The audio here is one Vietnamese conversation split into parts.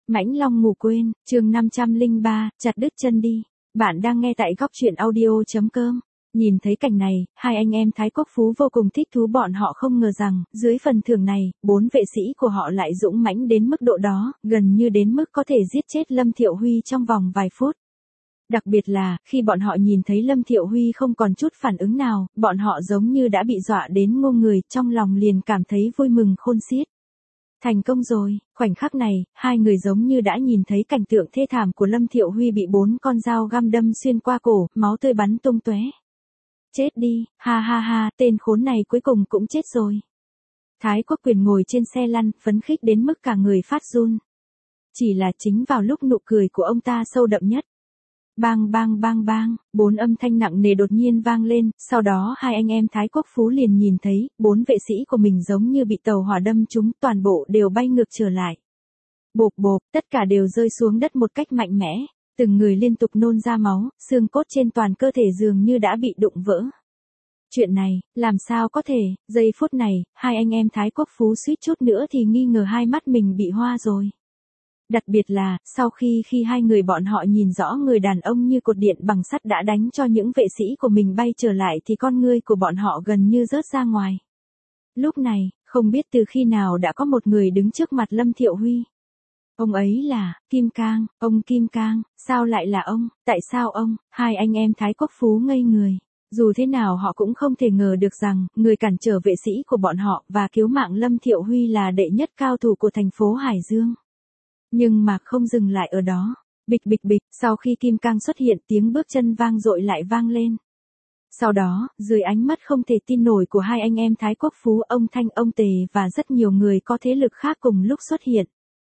Mãnh Long ngủ quên, chương 503, chặt đứt chân đi. Bạn đang nghe tại góc truyện audio.com. Nhìn thấy cảnh này, hai anh em Thái Quốc Phú vô cùng thích thú, bọn họ không ngờ rằng, dưới phần thưởng này, 4 vệ sĩ của họ lại dũng mãnh đến mức độ đó, gần như đến mức có thể giết chết Lâm Thiệu Huy trong vòng vài phút. Đặc biệt là, khi bọn họ nhìn thấy Lâm Thiệu Huy không còn chút phản ứng nào, bọn họ giống như đã bị dọa đến ngô người, trong lòng liền cảm thấy vui mừng khôn xiết. Thành công rồi, khoảnh khắc này, hai người giống như đã nhìn thấy cảnh tượng thê thảm của Lâm Thiệu Huy bị 4 con dao găm đâm xuyên qua cổ, máu tươi bắn tung tóe. Chết đi, ha ha ha, tên khốn này cuối cùng cũng chết rồi. Thái Quốc Quyền ngồi trên xe lăn, phấn khích đến mức cả người phát run. Chỉ là chính vào lúc nụ cười của ông ta sâu đậm nhất. Bang bang bang bang, 4 âm thanh nặng nề đột nhiên vang lên, sau đó hai anh em Thái Quốc Phú liền nhìn thấy, 4 vệ sĩ của mình giống như bị tàu hỏa đâm trúng, toàn bộ đều bay ngược trở lại. Bộp bộp, tất cả đều rơi xuống đất một cách mạnh mẽ, từng người liên tục nôn ra máu, xương cốt trên toàn cơ thể dường như đã bị đụng vỡ. Chuyện này, làm sao có thể, giây phút này, hai anh em Thái Quốc Phú suýt chút nữa thì nghi ngờ hai mắt mình bị hoa rồi. Đặc biệt là, sau khi hai người bọn họ nhìn rõ người đàn ông như cột điện bằng sắt đã đánh cho những vệ sĩ của mình bay trở lại thì con ngươi của bọn họ gần như rớt ra ngoài. Lúc này, không biết từ khi nào đã có một người đứng trước mặt Lâm Thiệu Huy. Ông ấy là, Kim Cang, ông Kim Cang, sao lại là ông, tại sao ông, hai anh em Thái Quốc Phú ngây người. Dù thế nào họ cũng không thể ngờ được rằng, người cản trở vệ sĩ của bọn họ và cứu mạng Lâm Thiệu Huy là đệ nhất cao thủ của thành phố Hải Dương. Nhưng mà không dừng lại ở đó. Bịch bịch bịch, sau khi Kim Cang xuất hiện tiếng bước chân vang dội lại vang lên. Sau đó, dưới ánh mắt không thể tin nổi của hai anh em Thái Quốc Phú, ông Thanh, ông Tề và rất nhiều người có thế lực khác cùng lúc xuất hiện.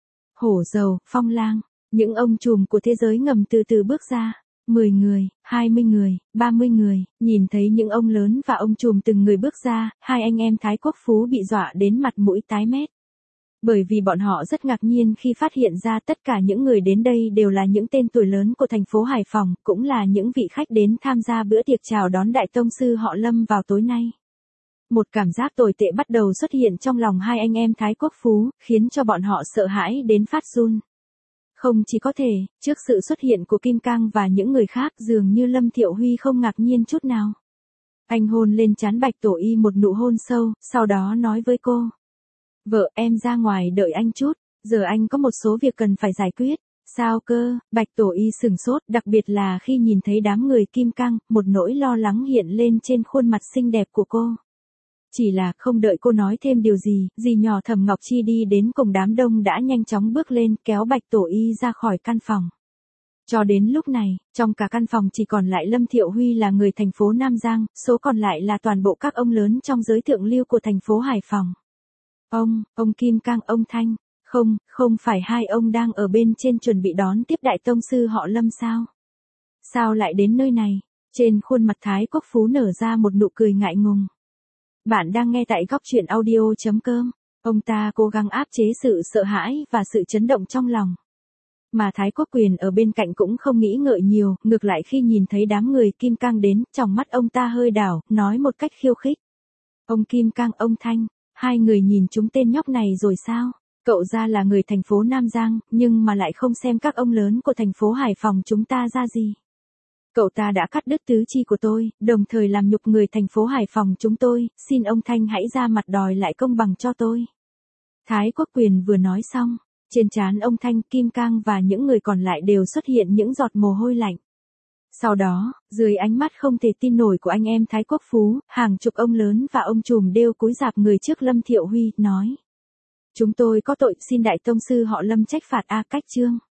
Hổ Dầu, Phong Lang, những ông trùm của thế giới ngầm từ từ bước ra. 10 người, 20 người, 30 người, nhìn thấy những ông lớn và ông trùm từng người bước ra, hai anh em Thái Quốc Phú bị dọa đến mặt mũi tái mét. Bởi vì bọn họ rất ngạc nhiên khi phát hiện ra tất cả những người đến đây đều là những tên tuổi lớn của thành phố Hải Phòng, cũng là những vị khách đến tham gia bữa tiệc chào đón đại tông sư họ Lâm vào tối nay. Một cảm giác tồi tệ bắt đầu xuất hiện trong lòng hai anh em Thái Quốc Phú, khiến cho bọn họ sợ hãi đến phát run. Không chỉ có thể, trước sự xuất hiện của Kim Cang và những người khác dường như Lâm Thiệu Huy không ngạc nhiên chút nào. Anh hôn lên trán Bạch Tổ Y một nụ hôn sâu, sau đó nói với cô. Vợ em ra ngoài đợi anh chút, giờ anh có một số việc cần phải giải quyết. Sao cơ, Bạch Tổ Y sửng sốt, đặc biệt là khi nhìn thấy đám người Kim Cang, một nỗi lo lắng hiện lên trên khuôn mặt xinh đẹp của cô. Chỉ là không đợi cô nói thêm điều gì, dì nhỏ Thẩm Ngọc Chi đi đến cùng đám đông đã nhanh chóng bước lên kéo Bạch Tổ Y ra khỏi căn phòng. Cho đến lúc này, trong cả căn phòng chỉ còn lại Lâm Thiệu Huy là người thành phố Nam Giang, số còn lại là toàn bộ các ông lớn trong giới thượng lưu của thành phố Hải Phòng. Ông Kim Cang, ông Thanh, không phải hai ông đang ở bên trên chuẩn bị đón tiếp đại tông sư họ Lâm sao? Sao lại đến nơi này? Trên khuôn mặt Thái Quốc Phú nở ra một nụ cười ngại ngùng. Bạn đang nghe tại góc truyện audio.com. Ông ta cố gắng áp chế sự sợ hãi và sự chấn động trong lòng. Mà Thái Quốc Quyền ở bên cạnh cũng không nghĩ ngợi nhiều, ngược lại khi nhìn thấy đám người Kim Cang đến, trong mắt ông ta hơi đảo, nói một cách khiêu khích. Ông Kim Cang, ông Thanh, hai người nhìn chúng tên nhóc này rồi sao? Cậu ra là người thành phố Nam Giang, nhưng mà lại không xem các ông lớn của thành phố Hải Phòng chúng ta ra gì. Cậu ta đã cắt đứt tứ chi của tôi, đồng thời làm nhục người thành phố Hải Phòng chúng tôi, xin ông Thanh hãy ra mặt đòi lại công bằng cho tôi. Thái Quốc Quyền vừa nói xong, trên trán ông Thanh, Kim Cang và những người còn lại đều xuất hiện những giọt mồ hôi lạnh. Sau đó, dưới ánh mắt không thể tin nổi của anh em Thái Quốc Phú, hàng chục ông lớn và ông trùm đều cúi rạp người trước Lâm Thiệu Huy, nói. Chúng tôi có tội, xin đại tông sư họ Lâm trách phạt cách chương.